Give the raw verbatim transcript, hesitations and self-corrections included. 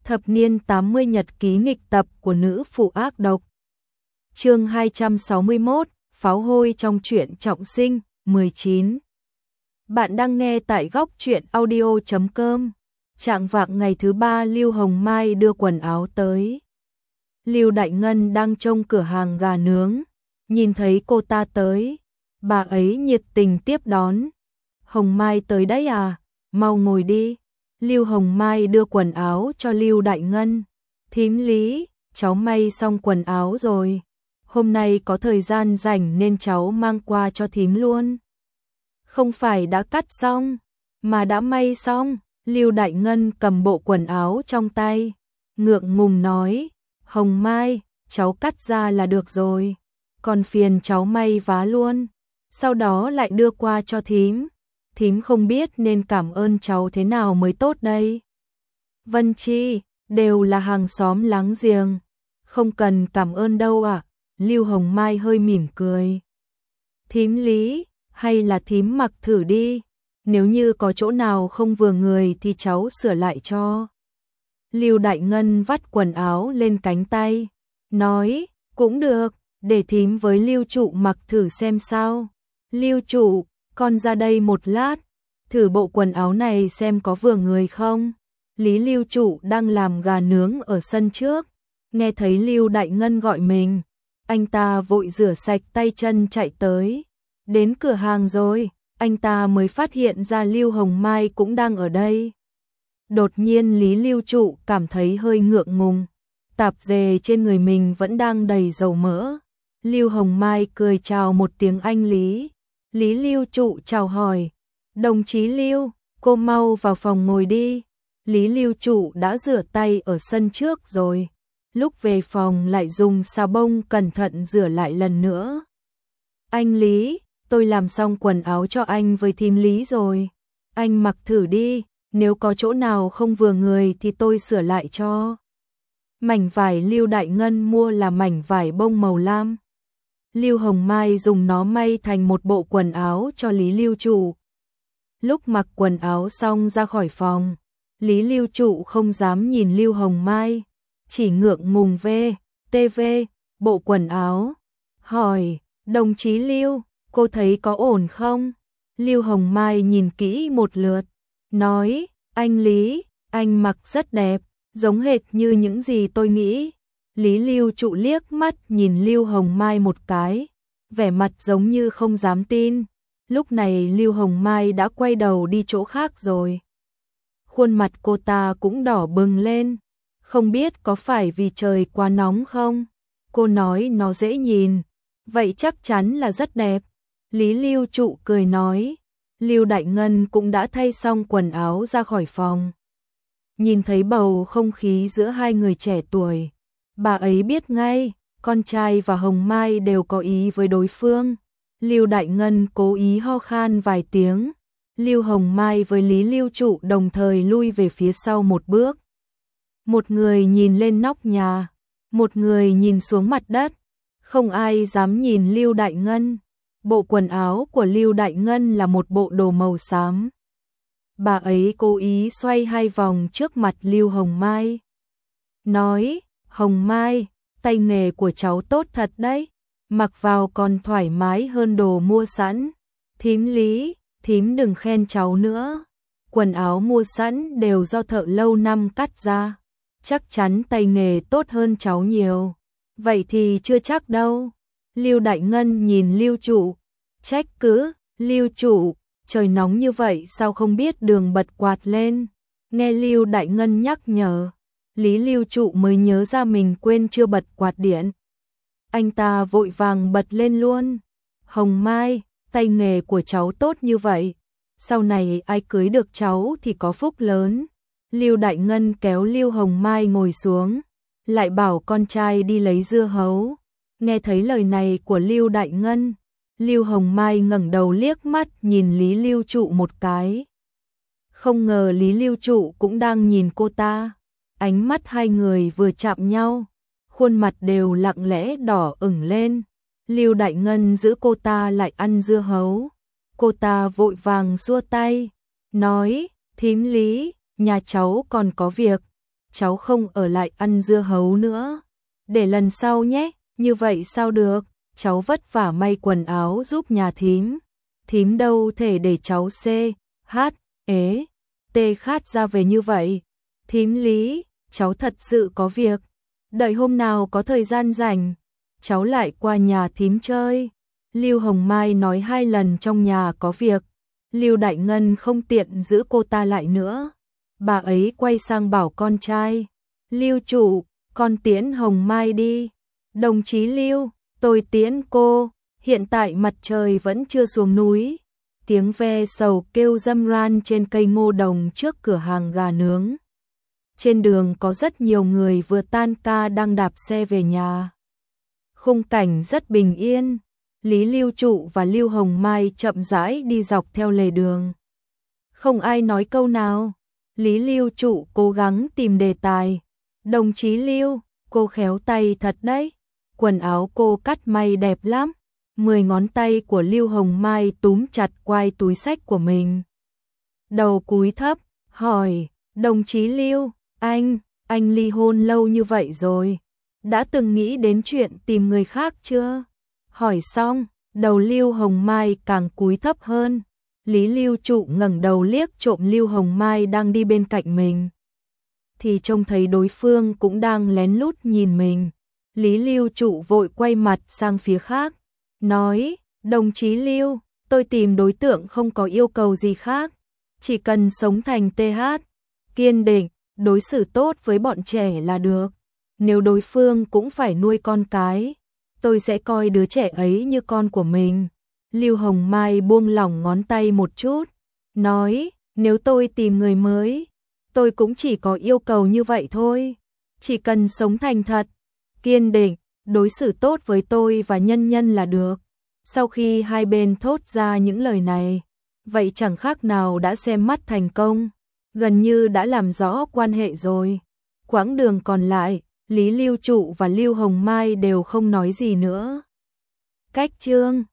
Thập niên tám mươi nhật ký nghịch tập của nữ phụ ác độc. Chương hai trăm sáu mươi mốt, pháo hôi trong truyện trọng sinh, mười chín. Bạn đang nghe tại góc truyện audio chấm com. Trạng vạng ngày thứ ba, Lưu Hồng Mai đưa quần áo tới. Lưu Đại Ngân đang trông cửa hàng gà nướng, nhìn thấy cô ta tới, bà ấy nhiệt tình tiếp đón. Hồng Mai tới đấy à, mau ngồi đi. Lưu Hồng Mai đưa quần áo cho Lưu Đại Ngân. Thím Lý, cháu may xong quần áo rồi. Hôm nay có thời gian rảnh nên cháu mang qua cho thím luôn. Không phải đã cắt xong, mà đã may xong. Lưu Đại Ngân cầm bộ quần áo trong tay, ngượng ngùng nói, Hồng Mai, cháu cắt ra là được rồi, còn phiền cháu may vá luôn. Sau đó lại đưa qua cho thím. Thím không biết nên cảm ơn cháu thế nào mới tốt đây. Vân Chi, đều là hàng xóm láng giềng, không cần cảm ơn đâu ạ. À? Lưu Hồng Mai hơi mỉm cười. Thím Lý, hay là thím mặc thử đi, nếu như có chỗ nào không vừa người thì cháu sửa lại cho. Lưu Đại Ngân vắt quần áo lên cánh tay, nói, cũng được, để thím với Lưu Trụ mặc thử xem sao. Lưu Trụ, con ra đây một lát, thử bộ quần áo này xem có vừa người không. Lý Lưu Trụ đang làm gà nướng ở sân trước, nghe thấy Lưu Đại Ngân gọi mình, anh ta vội rửa sạch tay chân chạy tới. Đến cửa hàng rồi, anh ta mới phát hiện ra Lưu Hồng Mai cũng đang ở đây. Đột nhiên Lý Lưu Trụ cảm thấy hơi ngượng ngùng, tạp dề trên người mình vẫn đang đầy dầu mỡ. Lưu Hồng Mai cười chào một tiếng anh Lý. Lý Lưu Trụ chào hỏi, đồng chí Lưu, cô mau vào phòng ngồi đi. Lý Lưu Trụ đã rửa tay ở sân trước rồi, lúc về phòng lại dùng xà bông cẩn thận rửa lại lần nữa. Anh Lý, tôi làm xong quần áo cho anh với thím Lý rồi, anh mặc thử đi, nếu có chỗ nào không vừa người thì tôi sửa lại cho. Mảnh vải Lưu Đại Ngân mua là mảnh vải bông màu lam. Lưu Hồng Mai dùng nó may thành một bộ quần áo cho Lý Lưu Trụ. Lúc mặc quần áo xong ra khỏi phòng, Lý Lưu Trụ không dám nhìn Lưu Hồng Mai, chỉ ngượng ngùng vê, tê vê, bộ quần áo. Hỏi, đồng chí Lưu, cô thấy có ổn không? Lưu Hồng Mai nhìn kỹ một lượt, nói, anh Lý, anh mặc rất đẹp, giống hệt như những gì tôi nghĩ. Lý Lưu Trụ liếc mắt nhìn Lưu Hồng Mai một cái, vẻ mặt giống như không dám tin. Lúc này Lưu Hồng Mai đã quay đầu đi chỗ khác rồi. Khuôn mặt cô ta cũng đỏ bừng lên, không biết có phải vì trời quá nóng không? Cô nói nó dễ nhìn, vậy chắc chắn là rất đẹp. Lý Lưu Trụ cười nói. Lưu Đại Ngân cũng đã thay xong quần áo ra khỏi phòng. Nhìn thấy bầu không khí giữa hai người trẻ tuổi, bà ấy biết ngay, con trai và Hồng Mai đều có ý với đối phương. Lưu Đại Ngân cố ý ho khan vài tiếng. Lưu Hồng Mai với Lý Lưu Trụ đồng thời lui về phía sau một bước. Một người nhìn lên nóc nhà, một người nhìn xuống mặt đất. Không ai dám nhìn Lưu Đại Ngân. Bộ quần áo của Lưu Đại Ngân là một bộ đồ màu xám. Bà ấy cố ý xoay hai vòng trước mặt Lưu Hồng Mai, nói, Hồng Mai, tay nghề của cháu tốt thật đấy, mặc vào còn thoải mái hơn đồ mua sẵn. Thím Lý, thím đừng khen cháu nữa, quần áo mua sẵn đều do thợ lâu năm cắt ra, chắc chắn tay nghề tốt hơn cháu nhiều. Vậy thì chưa chắc đâu. Lưu Đại Ngân nhìn Lưu Trụ, trách cứ, Lưu Trụ, trời nóng như vậy sao không biết đường bật quạt lên. Nghe Lưu Đại Ngân nhắc nhở, Lý Lưu Trụ mới nhớ ra mình quên chưa bật quạt điện. Anh ta vội vàng bật lên luôn. Hồng Mai, tay nghề của cháu tốt như vậy, sau này ai cưới được cháu thì có phúc lớn. Lưu Đại Ngân kéo Lưu Hồng Mai ngồi xuống, lại bảo con trai đi lấy dưa hấu. Nghe thấy lời này của Lưu Đại Ngân, Lưu Hồng Mai ngẩng đầu liếc mắt nhìn Lý Lưu Trụ một cái. Không ngờ Lý Lưu Trụ cũng đang nhìn cô ta. Ánh mắt hai người vừa chạm nhau, khuôn mặt đều lặng lẽ đỏ ửng lên. Lưu Đại Ngân giữ cô ta lại ăn dưa hấu. Cô ta vội vàng xua tay, nói, thím Lý, nhà cháu còn có việc, cháu không ở lại ăn dưa hấu nữa. Để lần sau nhé, như vậy sao được, cháu vất vả may quần áo giúp nhà thím. Thím đâu thể để cháu C, H, ế, T khát ra về như vậy. Thím Lý, cháu thật sự có việc. Đợi hôm nào có thời gian rảnh, cháu lại qua nhà thím chơi. Lưu Hồng Mai nói hai lần trong nhà có việc. Lưu Đại Ngân không tiện giữ cô ta lại nữa. Bà ấy quay sang bảo con trai. Lưu chủ, con tiễn Hồng Mai đi. Đồng chí Lưu, tôi tiễn cô. Hiện tại mặt trời vẫn chưa xuống núi. Tiếng ve sầu kêu râm ran trên cây ngô đồng trước cửa hàng gà nướng. Trên đường có rất nhiều người vừa tan ca đang đạp xe về nhà. Khung cảnh rất bình yên. Lý Lưu Trụ và Lưu Hồng Mai chậm rãi đi dọc theo lề đường. Không ai nói câu nào. Lý Lưu Trụ cố gắng tìm đề tài. Đồng chí Lưu, cô khéo tay thật đấy. Quần áo cô cắt may đẹp lắm. Mười ngón tay của Lưu Hồng Mai túm chặt quai túi xách của mình. Đầu cúi thấp, hỏi, đồng chí Lưu, anh, anh ly hôn lâu như vậy rồi. Đã từng nghĩ đến chuyện tìm người khác chưa? Hỏi xong, đầu Lưu Hồng Mai càng cúi thấp hơn. Lý Lưu Trụ ngẩng đầu liếc trộm Lưu Hồng Mai đang đi bên cạnh mình. Thì trông thấy đối phương cũng đang lén lút nhìn mình. Lý Lưu Trụ vội quay mặt sang phía khác. Nói, đồng chí Lưu, tôi tìm đối tượng không có yêu cầu gì khác. Chỉ cần sống thành tê hát, kiên định, đối xử tốt với bọn trẻ là được. Nếu đối phương cũng phải nuôi con cái, tôi sẽ coi đứa trẻ ấy như con của mình. Lưu Hồng Mai buông lỏng ngón tay một chút. Nói, nếu tôi tìm người mới, tôi cũng chỉ có yêu cầu như vậy thôi. Chỉ cần sống thành thật, kiên định, đối xử tốt với tôi và nhân nhân là được. Sau khi hai bên thốt ra những lời này, vậy chẳng khác nào đã xem mắt thành công, gần như đã làm rõ quan hệ rồi. Quãng đường còn lại, Lý Lưu Trụ và Lưu Hồng Mai đều không nói gì nữa. Cách chương